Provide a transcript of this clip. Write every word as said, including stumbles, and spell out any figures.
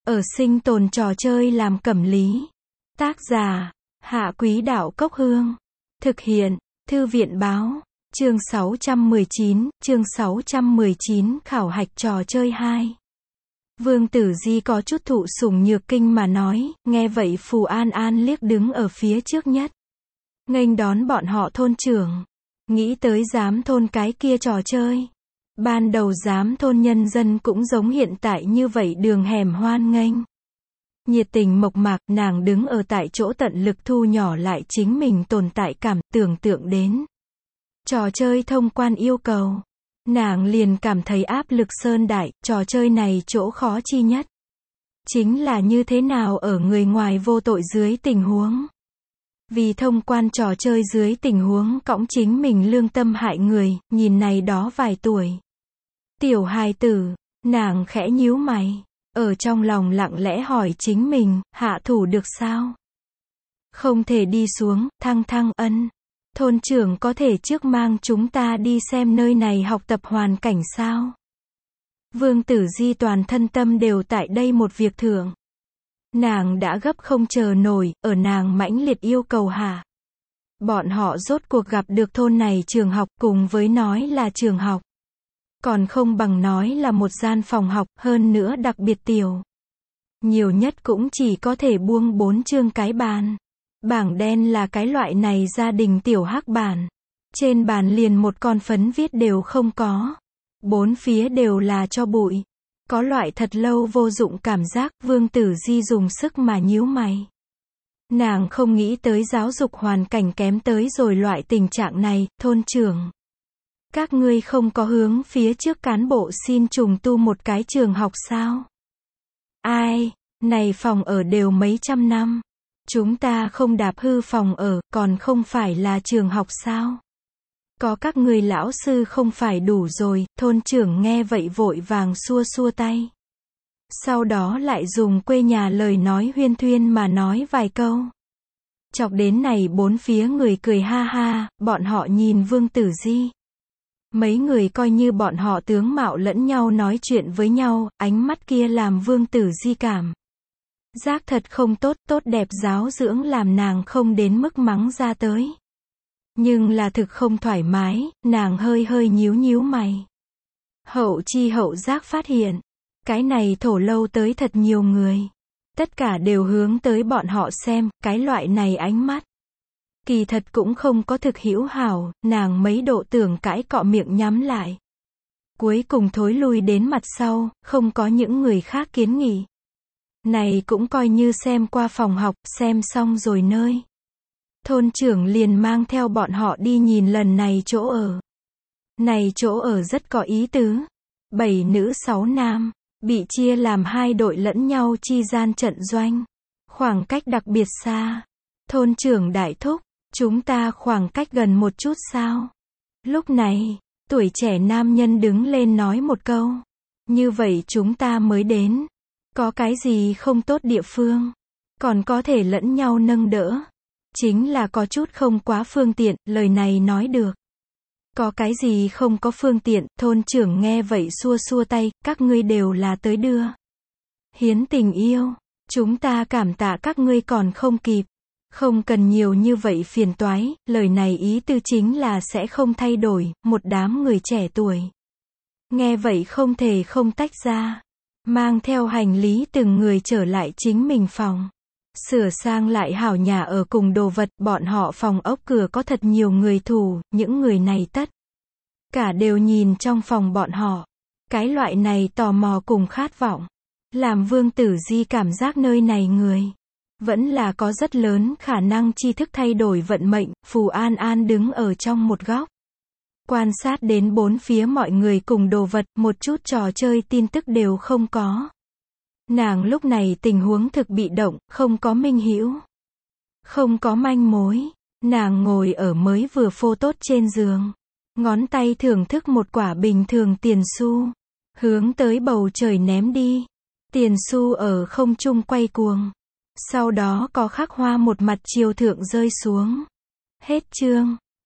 Ở sinh tồn trò chơi làm cẩm lý. Tác giả, Hạ Quý Đạo Cốc Hương. Thực hiện, Thư viện Báo. Chương sáu trăm mười chín, chương sáu trăm mười chín khảo hạch trò chơi hai. Vương Tử Di có chút thụ sủng nhược kinh mà nói, nghe vậy Phù An An liếc đứng ở phía trước nhất. Nghênh đón bọn họ thôn trưởng. Nghĩ tới giám thôn cái kia trò chơi. Ban đầu giám thôn nhân dân cũng giống hiện tại như vậy đường hẻm hoan nghênh. Nhiệt tình mộc mạc, nàng đứng ở tại chỗ tận lực thu nhỏ lại chính mình tồn tại cảm, tưởng tượng đến. Trò chơi thông quan yêu cầu. Nàng liền cảm thấy áp lực sơn đại, trò chơi này chỗ khó chi nhất. Chính là như thế nào ở người ngoài vô tội dưới tình huống. Vì thông quan trò chơi dưới tình huống cõng chính mình lương tâm hại người, nhìn này đó vài tuổi. Tiểu hài tử, nàng khẽ nhíu mày, ở trong lòng lặng lẽ hỏi chính mình, hạ thủ được sao? Không thể đi xuống, thăng thăng ân. Thôn trưởng có thể trước mang chúng ta đi xem nơi này học tập hoàn cảnh sao? Vương Tử Di toàn thân tâm đều tại đây một việc thưởng. Nàng đã gấp không chờ nổi, ở nàng mãnh liệt yêu cầu hạ. Bọn họ rốt cuộc gặp được thôn này trường học, cùng với nói là trường học. Còn không bằng nói là một gian phòng học, hơn nữa đặc biệt tiểu. Nhiều nhất cũng chỉ có thể buông bốn chương cái bàn. Bảng đen là cái loại này gia đình tiểu hắc bản. Trên bàn liền một con phấn viết đều không có. Bốn phía đều là cho bụi. Có loại thật lâu vô dụng cảm giác, Vương Tử Di dùng sức mà nhíu mày. Nàng không nghĩ tới giáo dục hoàn cảnh kém tới rồi loại tình trạng này, thôn trưởng. Các ngươi không có hướng phía trước cán bộ xin trùng tu một cái trường học sao? Ai, này phòng ở đều mấy trăm năm. Chúng ta không đạp hư phòng ở, còn không phải là trường học sao? Có các người lão sư không phải đủ rồi, thôn trưởng nghe vậy vội vàng xua xua tay. Sau đó lại dùng quê nhà lời nói huyên thuyên mà nói vài câu. Chọc đến này bốn phía người cười ha ha, bọn họ nhìn Vương Tử Di. Mấy người coi như bọn họ tướng mạo lẫn nhau nói chuyện với nhau, ánh mắt kia làm Vương Tử Di cảm. Giác thật không tốt, tốt đẹp giáo dưỡng làm nàng không đến mức mắng ra tới. Nhưng là thực không thoải mái, nàng hơi hơi nhíu nhíu mày. Hậu chi hậu giác phát hiện, cái này thổ lâu tới thật nhiều người. Tất cả đều hướng tới bọn họ xem, cái loại này ánh mắt. Kỳ thật cũng không có thực hữu hảo, nàng mấy độ tưởng cãi cọ miệng nhắm lại. Cuối cùng thối lui đến mặt sau, không có những người khác kiến nghị. Này cũng coi như xem qua phòng học, xem xong rồi nơi. Thôn trưởng liền mang theo bọn họ đi nhìn lần này chỗ ở. Này chỗ ở rất có ý tứ. Bảy nữ sáu nam, bị chia làm hai đội lẫn nhau chi gian trận doanh. Khoảng cách đặc biệt xa. Thôn trưởng đại thúc, chúng ta khoảng cách gần một chút sao? Lúc này, tuổi trẻ nam nhân đứng lên nói một câu. Như vậy chúng ta mới đến. Có cái gì không tốt địa phương? Còn có thể lẫn nhau nâng đỡ. Chính là có chút không quá phương tiện, lời này nói được. Có cái gì không có phương tiện, thôn trưởng nghe vậy xua xua tay, các ngươi đều là tới đưa. Hiến tình yêu, chúng ta cảm tạ các ngươi còn không kịp. Không cần nhiều như vậy phiền toái, lời này ý tư chính là sẽ không thay đổi, một đám người trẻ tuổi. Nghe vậy không thể không tách ra. Mang theo hành lý từng người trở lại chính mình phòng. Sửa sang lại hảo nhà ở cùng đồ vật, bọn họ phòng ốc cửa có thật nhiều người thủ, những người này tất cả đều nhìn trong phòng bọn họ. Cái loại này tò mò cùng khát vọng, làm Vương Tử Di cảm giác nơi này người vẫn là có rất lớn khả năng tri thức thay đổi vận mệnh. Phù An An đứng ở trong một góc. Quan sát đến bốn phía mọi người cùng đồ vật, một chút trò chơi tin tức đều không có. Nàng lúc này tình huống thực bị động, không có minh hữu, không có manh mối. Nàng ngồi ở mới vừa phô tốt trên giường. Ngón tay thưởng thức một quả bình thường tiền xu. Hướng tới bầu trời ném đi. Tiền xu ở không trung quay cuồng. Sau đó có khắc hoa một mặt chiều thượng rơi xuống. Hết chương.